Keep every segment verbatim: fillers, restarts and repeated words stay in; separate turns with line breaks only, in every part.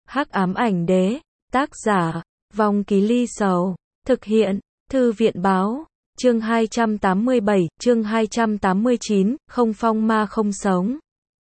Hắc ám ảnh đế, tác giả, Vong Ký Ly Sầu, thực hiện, Thư viện báo, chương hai trăm tám mươi bảy, chương hai trăm tám mươi chín, không phong ma không sống.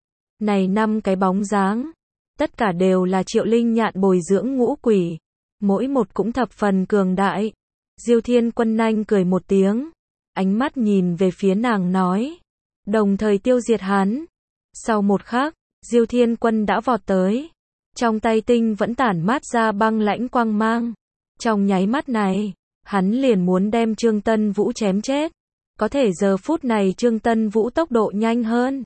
Này năm cái bóng dáng, tất cả đều là Triệu Linh Nhạn bồi dưỡng ngũ quỷ, mỗi một cũng thập phần cường đại. Diêu Thiên Quân nanh cười một tiếng, ánh mắt nhìn về phía nàng nói, đồng thời tiêu diệt hắn. Sau một khắc, Diêu Thiên Quân đã vọt tới, trong tay tinh vẫn tản mát ra băng lãnh quang mang. Trong nháy mắt này, hắn liền muốn đem Trương Tân Vũ chém chết. Có thể giờ phút này Trương Tân Vũ tốc độ nhanh hơn.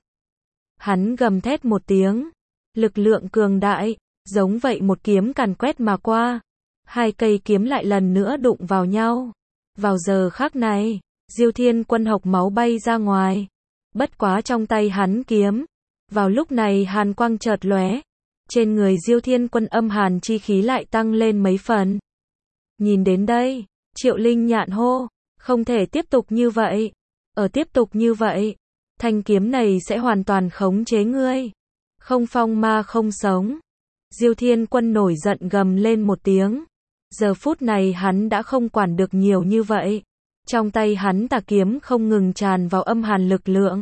Hắn gầm thét một tiếng, lực lượng cường đại, giống vậy một kiếm càn quét mà qua. Hai cây kiếm lại lần nữa đụng vào nhau. Vào giờ khắc này, Diêu Thiên Quân hộc máu bay ra ngoài. Bất quá trong tay hắn kiếm, vào lúc này hàn quang chợt lóe, trên người Diêu Thiên Quân âm hàn chi khí lại tăng lên mấy phần. Nhìn đến đây, Triệu Linh Nhạn hô, không thể tiếp tục như vậy. Ở tiếp tục như vậy, thanh kiếm này sẽ hoàn toàn khống chế ngươi. Không phong ma không sống. Diêu Thiên Quân nổi giận gầm lên một tiếng. Giờ phút này hắn đã không quản được nhiều như vậy. Trong tay hắn tà kiếm không ngừng tràn vào âm hàn lực lượng,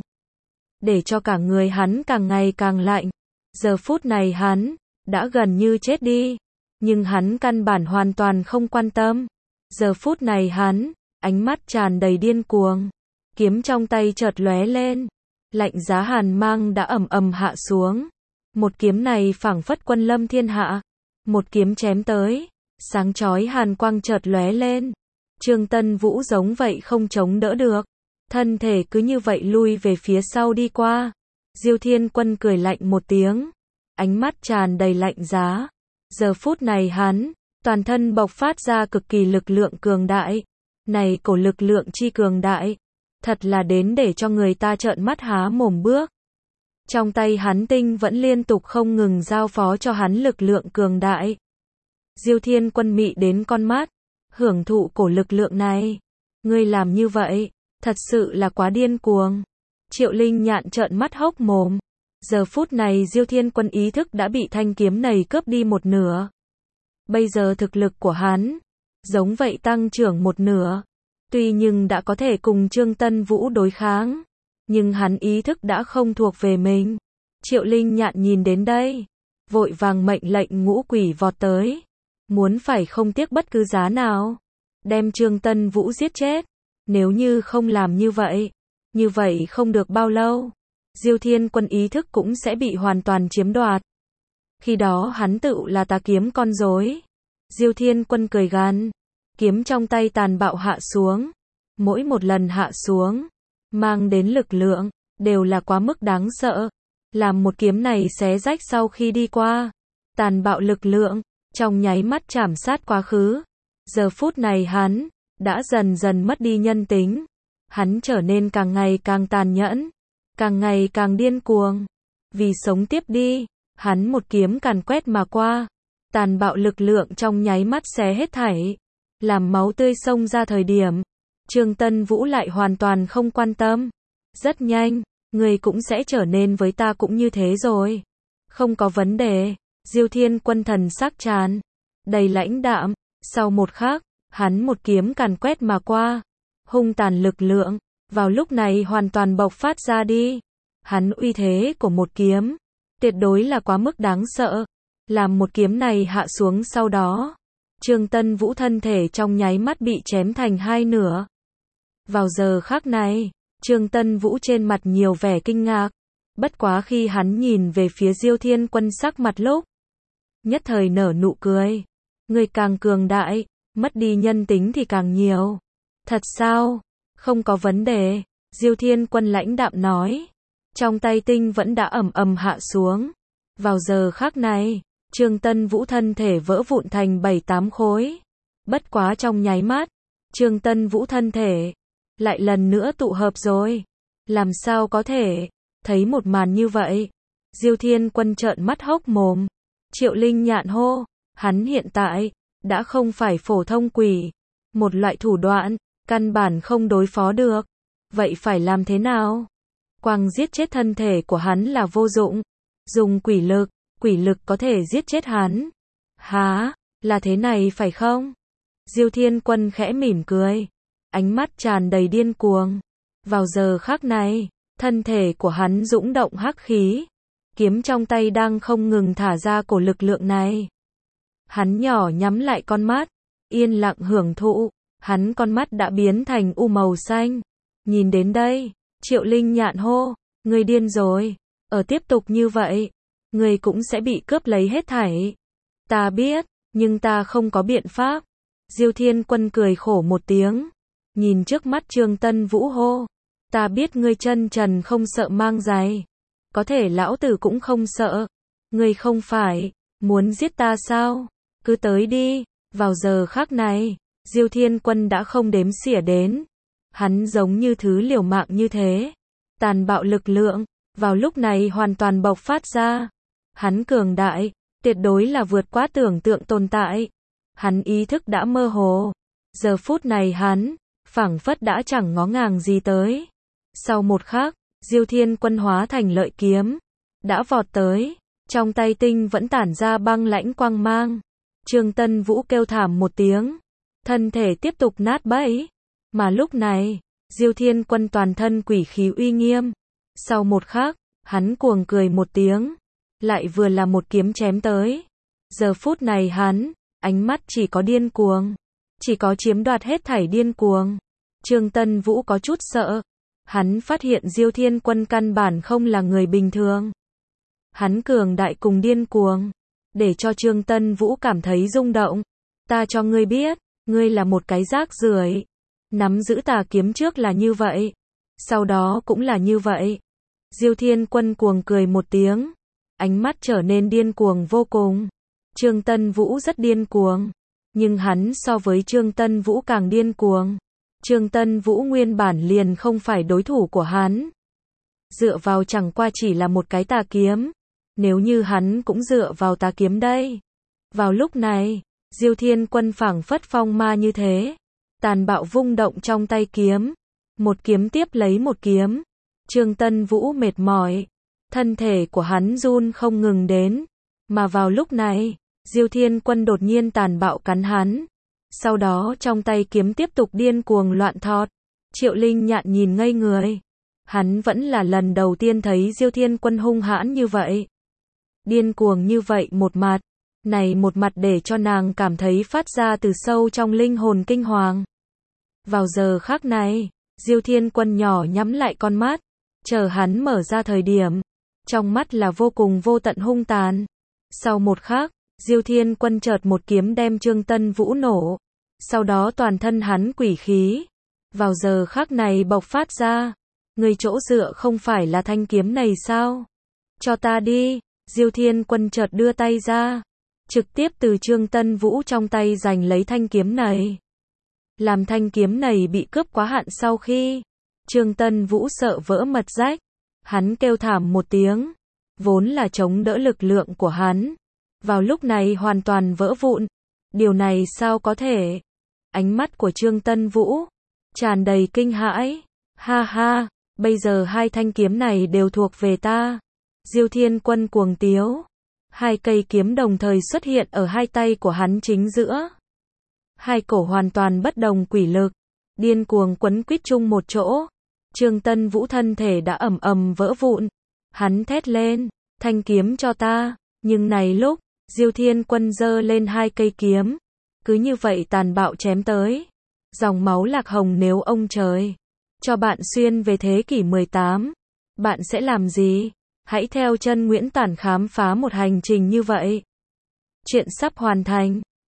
để cho cả người hắn càng ngày càng lạnh. Giờ phút này hắn đã gần như chết đi, nhưng hắn căn bản hoàn toàn không quan tâm. Giờ phút này hắn, ánh mắt tràn đầy điên cuồng, kiếm trong tay chợt lóe lên, lạnh giá hàn mang đã ầm ầm hạ xuống. Một kiếm này phảng phất quân lâm thiên hạ, một kiếm chém tới, sáng chói hàn quang chợt lóe lên. Trương Tân Vũ giống vậy không chống đỡ được, thân thể cứ như vậy lui về phía sau đi qua. Diêu Thiên Quân cười lạnh một tiếng, ánh mắt tràn đầy lạnh giá. Giờ phút này hắn, toàn thân bộc phát ra cực kỳ lực lượng cường đại. Này cổ lực lượng chi cường đại, thật là đến để cho người ta trợn mắt há mồm bước. Trong tay hắn tinh vẫn liên tục không ngừng giao phó cho hắn lực lượng cường đại. Diêu Thiên Quân mị đến con mắt, hưởng thụ cổ lực lượng này. Ngươi làm như vậy, thật sự là quá điên cuồng. Triệu Linh Nhạn trợn mắt hốc mồm. Giờ phút này Diêu Thiên Quân ý thức đã bị thanh kiếm này cướp đi một nửa. Bây giờ thực lực của hắn, giống vậy tăng trưởng một nửa. Tuy nhưng đã có thể cùng Trương Tân Vũ đối kháng, nhưng hắn ý thức đã không thuộc về mình. Triệu Linh Nhạn nhìn đến đây, vội vàng mệnh lệnh ngũ quỷ vọt tới. Muốn phải không tiếc bất cứ giá nào, đem Trương Tân Vũ giết chết. Nếu như không làm như vậy, như vậy không được bao lâu, Diêu Thiên Quân ý thức cũng sẽ bị hoàn toàn chiếm đoạt. Khi đó hắn tự là tà kiếm con rối. Diêu Thiên Quân cười gằn, kiếm trong tay tàn bạo hạ xuống. Mỗi một lần hạ xuống, mang đến lực lượng, đều là quá mức đáng sợ. Làm một kiếm này xé rách sau khi đi qua, tàn bạo lực lượng, trong nháy mắt chảm sát quá khứ. Giờ phút này hắn đã dần dần mất đi nhân tính. Hắn trở nên càng ngày càng tàn nhẫn, càng ngày càng điên cuồng. Vì sống tiếp đi, hắn một kiếm càn quét mà qua. Tàn bạo lực lượng trong nháy mắt xé hết thảy, làm máu tươi xông ra thời điểm. Trương Tân Vũ lại hoàn toàn không quan tâm. Rất nhanh, người cũng sẽ trở nên với ta cũng như thế rồi. Không có vấn đề. Diêu Thiên Quân thần sắc tràn đầy lãnh đạm. Sau một khắc, hắn một kiếm càn quét mà qua. Hung tàn lực lượng, vào lúc này hoàn toàn bộc phát ra đi. Hắn uy thế của một kiếm, tuyệt đối là quá mức đáng sợ. Làm một kiếm này hạ xuống sau đó, Trương Tân Vũ thân thể trong nháy mắt bị chém thành hai nửa. Vào giờ khắc này, Trương Tân Vũ trên mặt nhiều vẻ kinh ngạc. Bất quá khi hắn nhìn về phía Diêu Thiên Quân sắc mặt lúc, nhất thời nở nụ cười. Người càng cường đại, mất đi nhân tính thì càng nhiều. Thật sao? Không có vấn đề. Diêu Thiên Quân lãnh đạm nói. Trong tay tinh vẫn đã ầm ầm hạ xuống. Vào giờ khắc này, Trương Tân Vũ thân thể vỡ vụn thành bảy tám khối. Bất quá trong nháy mắt, Trương Tân Vũ thân thể lại lần nữa tụ hợp rồi. Làm sao có thể? Thấy một màn như vậy, Diêu Thiên Quân trợn mắt hốc mồm. Triệu Linh Nhạn hô, hắn hiện tại đã không phải phổ thông quỷ, một loại thủ đoạn căn bản không đối phó được. Vậy phải làm thế nào? Quang giết chết thân thể của hắn là vô dụng. Dùng quỷ lực, quỷ lực có thể giết chết hắn. Hả, là thế này phải không? Diêu Thiên Quân khẽ mỉm cười, ánh mắt tràn đầy điên cuồng. Vào giờ khắc này, thân thể của hắn dũng động hắc khí, kiếm trong tay đang không ngừng thả ra cổ lực lượng này. Hắn nhỏ nhắm lại con mắt, yên lặng hưởng thụ, hắn con mắt đã biến thành u màu xanh. Nhìn đến đây, Triệu Linh Nhạn hô, ngươi điên rồi, ở tiếp tục như vậy, ngươi cũng sẽ bị cướp lấy hết thảy. Ta biết, nhưng ta không có biện pháp. Diêu Thiên Quân cười khổ một tiếng, nhìn trước mắt Trương Tân Vũ hô, ta biết ngươi chân trần không sợ mang giày, có thể lão tử cũng không sợ. Ngươi không phải muốn giết ta sao? Cứ tới đi. Vào giờ khắc này, Diêu Thiên Quân đã không đếm xỉa đến. Hắn giống như thứ liều mạng như thế. Tàn bạo lực lượng, vào lúc này hoàn toàn bộc phát ra. Hắn cường đại, tuyệt đối là vượt quá tưởng tượng tồn tại. Hắn ý thức đã mơ hồ. Giờ phút này hắn, phảng phất đã chẳng ngó ngàng gì tới. Sau một khắc, Diêu Thiên Quân hóa thành lợi kiếm, đã vọt tới, trong tay tinh vẫn tản ra băng lãnh quang mang. Trương Tân Vũ kêu thảm một tiếng, thân thể tiếp tục nát bấy. Mà lúc này, Diêu Thiên Quân toàn thân quỷ khí uy nghiêm. Sau một khắc, hắn cuồng cười một tiếng, lại vừa là một kiếm chém tới. Giờ phút này hắn, ánh mắt chỉ có điên cuồng, chỉ có chiếm đoạt hết thảy điên cuồng. Trương Tân Vũ có chút sợ. Hắn phát hiện Diêu Thiên Quân căn bản không là người bình thường. Hắn cường đại cùng điên cuồng, để cho Trương Tân Vũ cảm thấy rung động. Ta cho ngươi biết, ngươi là một cái rác rưởi. Nắm giữ tà kiếm trước là như vậy, sau đó cũng là như vậy. Diêu Thiên Quân cuồng cười một tiếng, ánh mắt trở nên điên cuồng vô cùng. Trương Tân Vũ rất điên cuồng, nhưng hắn so với Trương Tân Vũ càng điên cuồng. Trương Tân Vũ nguyên bản liền không phải đối thủ của hắn. Dựa vào chẳng qua chỉ là một cái tà kiếm. Nếu như hắn cũng dựa vào tà kiếm đây. Vào lúc này, Diêu Thiên Quân phảng phất phong ma như thế. Tàn bạo vung động trong tay kiếm. Một kiếm tiếp lấy một kiếm. Trương Tân Vũ mệt mỏi. Thân thể của hắn run không ngừng đến. Mà vào lúc này, Diêu Thiên Quân đột nhiên tàn bạo cắn hắn. Sau đó trong tay kiếm tiếp tục điên cuồng loạn thọt. Triệu Linh Nhạn nhìn ngây người. Hắn vẫn là lần đầu tiên thấy Diêu Thiên Quân hung hãn như vậy. Điên cuồng như vậy một mặt. Này một mặt để cho nàng cảm thấy phát ra từ sâu trong linh hồn kinh hoàng. Vào giờ khắc này, Diêu Thiên Quân nhỏ nhắm lại con mắt. Chờ hắn mở ra thời điểm. Trong mắt là vô cùng vô tận hung tàn. Sau một khắc, Diêu Thiên Quân chợt một kiếm đem Trương Tân Vũ nổ. Sau đó toàn thân hắn quỷ khí. Vào giờ khắc này bộc phát ra. Người chỗ dựa không phải là thanh kiếm này sao? Cho ta đi. Diêu Thiên Quân chợt đưa tay ra. Trực tiếp từ Trương Tân Vũ trong tay giành lấy thanh kiếm này. Làm thanh kiếm này bị cướp quá hạn sau khi. Trương Tân Vũ sợ vỡ mật rách. Hắn kêu thảm một tiếng. Vốn là chống đỡ lực lượng của hắn. Vào lúc này hoàn toàn vỡ vụn. Điều này sao có thể? Ánh mắt của Trương Tân Vũ tràn đầy kinh hãi. Ha ha, bây giờ hai thanh kiếm này đều thuộc về ta. Diêu Thiên Quân cuồng tiếu. Hai cây kiếm đồng thời xuất hiện ở hai tay của hắn chính giữa. Hai cổ hoàn toàn bất đồng quỷ lực, điên cuồng quấn quýt chung một chỗ. Trương Tân Vũ thân thể đã ầm ầm vỡ vụn. Hắn thét lên, thanh kiếm cho ta. Nhưng này lúc, Diêu Thiên Quân giơ lên hai cây kiếm. Cứ như vậy tàn bạo chém tới. Dòng máu lạc hồng nếu ông trời cho bạn xuyên về thế kỷ mười tám, bạn sẽ làm gì? Hãy theo chân Nguyễn Tản khám phá một hành trình như vậy. Chuyện sắp hoàn thành.